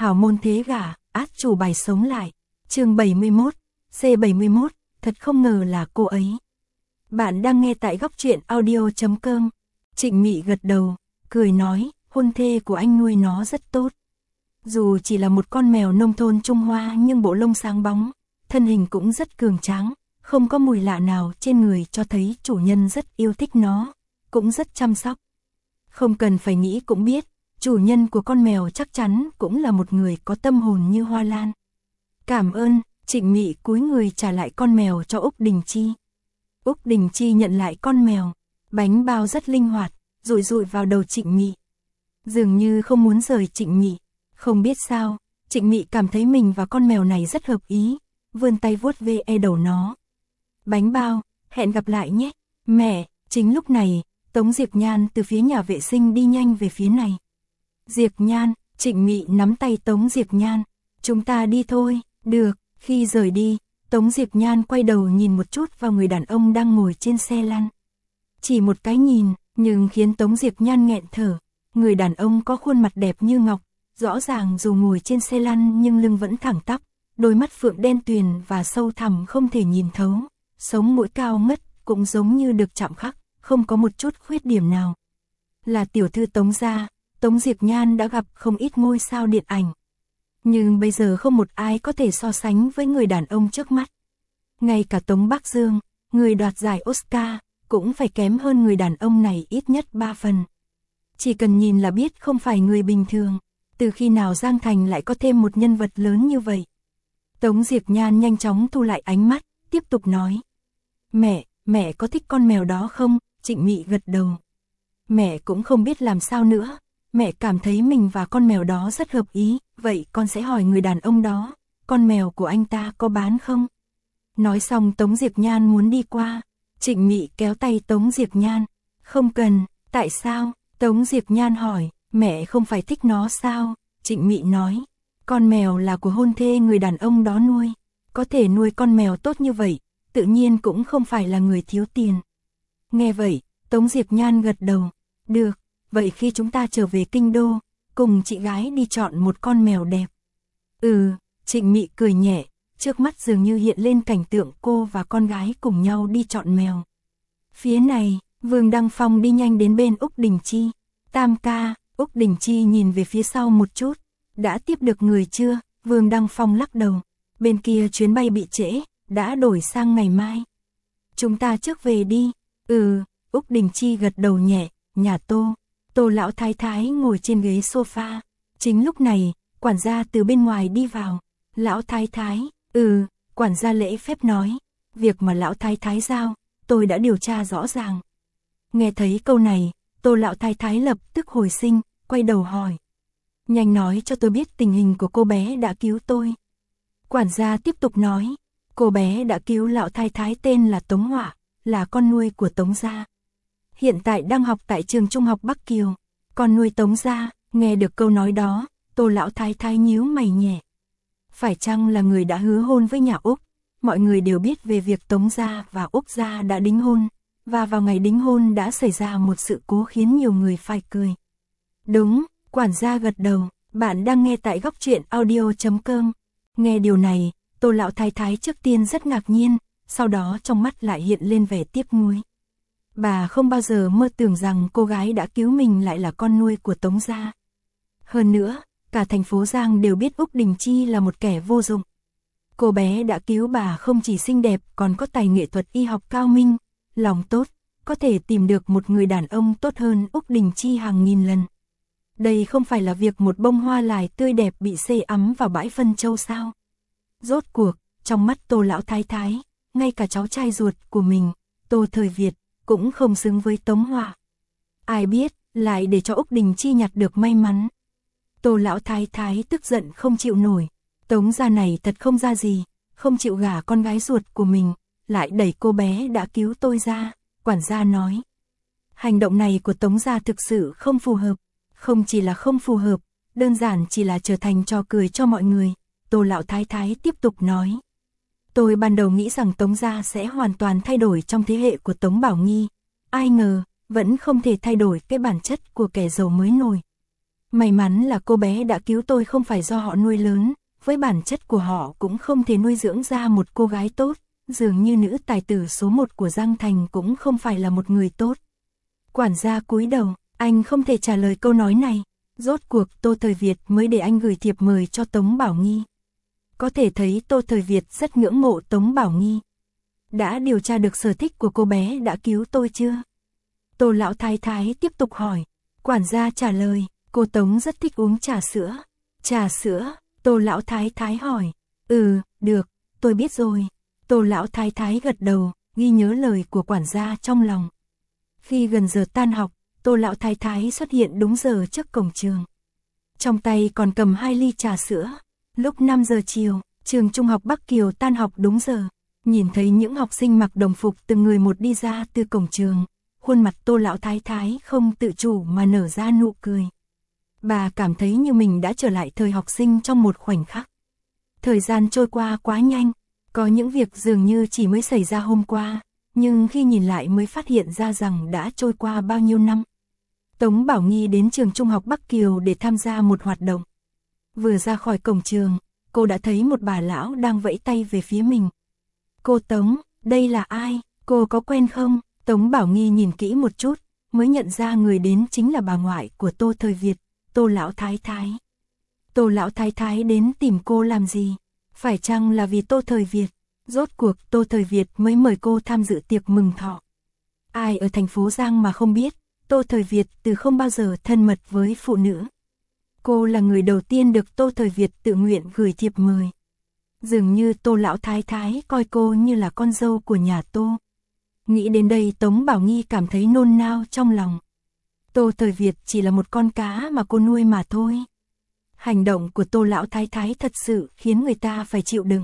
hảo môn thế gả, át chủ bài sống lại. Chương 71, C71, thật không ngờ là cô ấy. Bạn đang nghe tại góc truyện audio.com. Trịnh Mị gật đầu, cười nói, hôn thê của anh nuôi nó rất tốt. Dù chỉ là một con mèo nông thôn Trung Hoa nhưng bộ lông sáng bóng, thân hình cũng rất cường tráng, không có mùi lạ nào trên người cho thấy chủ nhân rất yêu thích nó, cũng rất chăm sóc. Không cần phải nghĩ cũng biết, chủ nhân của con mèo chắc chắn cũng là một người có tâm hồn như hoa lan. Cảm ơn, Trịnh Mị cúi người trả lại con mèo cho Úc Đình Chi. Úc Đình Chi nhận lại con mèo, bánh bao rất linh hoạt, rụi rụi vào đầu Trịnh Mị. Dường như không muốn rời Trịnh Mị, không biết sao, Trịnh Mị cảm thấy mình và con mèo này rất hợp ý, vươn tay vuốt ve đầu nó. Bánh bao, hẹn gặp lại nhé, mẹ. Chính lúc này, Tống Diệp Nhan từ phía nhà vệ sinh đi nhanh về phía này. Diệp Nhan, Trịnh Mị nắm tay Tống Diệp Nhan, chúng ta đi thôi, được. Khi rời đi, Tống Diệp Nhan quay đầu nhìn một chút vào người đàn ông đang ngồi trên xe lăn. Chỉ một cái nhìn, nhưng khiến Tống Diệp Nhan nghẹn thở. Người đàn ông có khuôn mặt đẹp như ngọc, rõ ràng dù ngồi trên xe lăn nhưng lưng vẫn thẳng tắp, đôi mắt phượng đen tuyền và sâu thẳm không thể nhìn thấu, sống mũi cao ngất cũng giống như được chạm khắc, không có một chút khuyết điểm nào. Là tiểu thư Tống gia, Tống Diệp Nhan đã gặp không ít ngôi sao điện ảnh. Nhưng bây giờ không một ai có thể so sánh với người đàn ông trước mắt. Ngay cả Tống Bắc Dương, người đoạt giải Oscar, cũng phải kém hơn người đàn ông này ít nhất 3 phần. Chỉ cần nhìn là biết không phải người bình thường. Từ khi nào Giang Thành lại có thêm một nhân vật lớn như vậy? Tống Diệp Nhan nhanh chóng thu lại ánh mắt, tiếp tục nói. Mẹ có thích con mèo đó không? Trịnh Mị gật đầu. Mẹ cũng không biết làm sao nữa. Mẹ cảm thấy mình và con mèo đó rất hợp ý, vậy con sẽ hỏi người đàn ông đó, con mèo của anh ta có bán không? Nói xong Tống Diệp Nhan muốn đi qua, Trịnh Mị kéo tay Tống Diệp Nhan. Không cần, tại sao? Tống Diệp Nhan hỏi, mẹ không phải thích nó sao? Trịnh Mị nói, con mèo là của hôn thê người đàn ông đó nuôi, có thể nuôi con mèo tốt như vậy, tự nhiên cũng không phải là người thiếu tiền. Nghe vậy, Tống Diệp Nhan gật đầu, được. Vậy khi chúng ta trở về kinh đô, cùng chị gái đi chọn một con mèo đẹp. Trịnh Mị cười nhẹ, trước mắt dường như hiện lên cảnh tượng cô và con gái cùng nhau đi chọn mèo. Phía này, Vương Đăng Phong đi nhanh đến bên Úc Đình Chi. Tam ca, Úc Đình Chi nhìn về phía sau một chút, đã tiếp được người chưa? Vương Đăng Phong lắc đầu, bên kia chuyến bay bị trễ, đã đổi sang ngày mai. Chúng ta trước về đi. Úc Đình Chi gật đầu nhẹ, nhà Tô lão thái thái ngồi trên ghế sofa. Chính lúc này, quản gia từ bên ngoài đi vào. Lão thái thái, quản gia lễ phép nói. Việc mà lão thái thái giao, tôi đã điều tra rõ ràng. Nghe thấy câu này, Tô lão thái thái lập tức hồi sinh, quay đầu hỏi. Nhanh nói cho tôi biết tình hình của cô bé đã cứu tôi. Quản gia tiếp tục nói. Cô bé đã cứu lão thái thái tên là Tống Họa, là con nuôi của Tống gia. Hiện tại đang học tại trường trung học Bắc Kiều, con nuôi Tống gia. Nghe được câu nói đó, Tô lão thái thái nhíu mày nhẹ. Phải chăng là người đã hứa hôn với nhà Úc? Mọi người đều biết về việc Tống gia và Úc gia đã đính hôn, và vào ngày đính hôn đã xảy ra một sự cố khiến nhiều người phải cười. Đúng, quản gia gật đầu, bạn đang nghe tại góc truyện audio.com. Nghe điều này, Tô lão thái thái trước tiên rất ngạc nhiên, sau đó trong mắt lại hiện lên vẻ tiếc nuối. Bà không bao giờ mơ tưởng rằng cô gái đã cứu mình lại là con nuôi của Tống gia. Hơn nữa, cả thành phố Giang đều biết Úc Đình Chi là một kẻ vô dụng. Cô bé đã cứu bà không chỉ xinh đẹp còn có tài nghệ thuật y học cao minh, lòng tốt, có thể tìm được một người đàn ông tốt hơn Úc Đình Chi hàng nghìn lần. Đây không phải là việc một bông hoa lài tươi đẹp bị xê ấm vào bãi phân châu sao? Rốt cuộc, trong mắt Tô lão thái thái, ngay cả cháu trai ruột của mình, Tô Thời Việt, cũng không xứng với Tống Họa. Ai biết, lại để cho Úc Đình Chi nhặt được may mắn. Tô lão thái thái tức giận không chịu nổi. Tống gia này thật không ra gì, không chịu gả con gái ruột của mình, lại đẩy cô bé đã cứu tôi ra. Quản gia nói. Hành động này của Tống gia thực sự không phù hợp. Không chỉ là không phù hợp, đơn giản chỉ là trở thành trò cười cho mọi người. Tô lão thái thái tiếp tục nói. Tôi ban đầu nghĩ rằng Tống gia sẽ hoàn toàn thay đổi trong thế hệ của Tống Bảo Nghi. Ai ngờ, vẫn không thể thay đổi cái bản chất của kẻ giàu mới nổi. May mắn là cô bé đã cứu tôi không phải do họ nuôi lớn, với bản chất của họ cũng không thể nuôi dưỡng ra một cô gái tốt, dường như nữ tài tử số 1 của Giang Thành cũng không phải là một người tốt. Quản gia cúi đầu, anh không thể trả lời câu nói này, rốt cuộc Tô Thời Việt mới để anh gửi thiệp mời cho Tống Bảo Nghi. Có thể thấy Tô Thời Việt rất ngưỡng mộ Tống Bảo Nghi. Đã điều tra được sở thích của cô bé đã cứu tôi chưa? Tô lão thái thái tiếp tục hỏi. Quản gia trả lời, cô Tống rất thích uống trà sữa. Trà sữa? Tô lão thái thái hỏi. Được, tôi biết rồi. Tô lão thái thái gật đầu, ghi nhớ lời của quản gia trong lòng. Khi gần giờ tan học, Tô lão thái thái xuất hiện đúng giờ trước cổng trường. Trong tay còn cầm 2 ly trà sữa. Lúc 5 giờ chiều, trường trung học Bắc Kiều tan học đúng giờ. Nhìn thấy những học sinh mặc đồng phục từng người một đi ra từ cổng trường, khuôn mặt Tô lão thái thái không tự chủ mà nở ra nụ cười. Bà cảm thấy như mình đã trở lại thời học sinh trong một khoảnh khắc. Thời gian trôi qua quá nhanh, có những việc dường như chỉ mới xảy ra hôm qua, nhưng khi nhìn lại mới phát hiện ra rằng đã trôi qua bao nhiêu năm. Tống Bảo Nghi đến trường trung học Bắc Kiều để tham gia một hoạt động. Vừa ra khỏi cổng trường, cô đã thấy một bà lão đang vẫy tay về phía mình. Cô Tống, đây là ai? Cô có quen không? Tống Bảo Nghi nhìn kỹ một chút, mới nhận ra người đến chính là bà ngoại của Tô Thời Việt, Tô lão thái thái. Tô lão thái thái đến tìm cô làm gì? Phải chăng là vì Tô Thời Việt? Rốt cuộc Tô Thời Việt mới mời cô tham dự tiệc mừng thọ. Ai ở thành phố Giang mà không biết, Tô Thời Việt từ không bao giờ thân mật với phụ nữ. Cô là người đầu tiên được Tô Thời Việt tự nguyện gửi thiệp mời. Dường như Tô lão thái thái coi cô như là con dâu của nhà Tô. Nghĩ đến đây Tống Bảo Nghi cảm thấy nôn nao trong lòng. Tô Thời Việt chỉ là một con cá mà cô nuôi mà thôi. Hành động của Tô lão thái thái thật sự khiến người ta phải chịu đựng.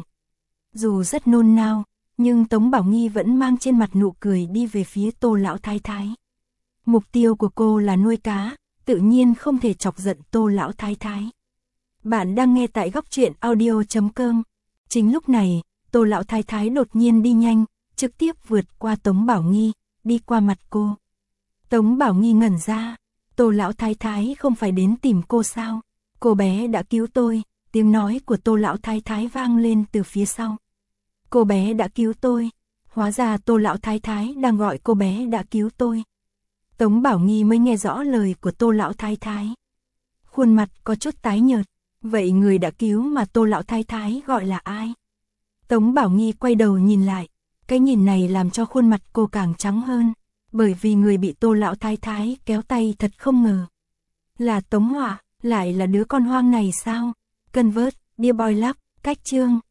Dù rất nôn nao, nhưng Tống Bảo Nghi vẫn mang trên mặt nụ cười đi về phía Tô lão thái thái. Mục tiêu của cô là nuôi cá, tự nhiên không thể chọc giận Tô lão thái thái. Bạn đang nghe tại góc truyện audio.com. Chính lúc này, Tô lão thái thái đột nhiên đi nhanh, trực tiếp vượt qua Tống Bảo Nghi, đi qua mặt cô. Tống Bảo Nghi ngẩn ra, Tô lão thái thái không phải đến tìm cô sao? Cô bé đã cứu tôi, tiếng nói của Tô lão thái thái vang lên từ phía sau. Cô bé đã cứu tôi, hóa ra Tô lão thái thái đang gọi cô bé đã cứu tôi. Tống Bảo Nghi mới nghe rõ lời của Tô lão thái thái. Khuôn mặt có chút tái nhợt, vậy người đã cứu mà Tô lão thái thái gọi là ai? Tống Bảo Nghi quay đầu nhìn lại, cái nhìn này làm cho khuôn mặt cô càng trắng hơn, bởi vì người bị Tô lão thái thái kéo tay thật không ngờ. Là Tống Họa, lại là đứa con hoang này sao? Convert, Dear Boy Love, cách chương.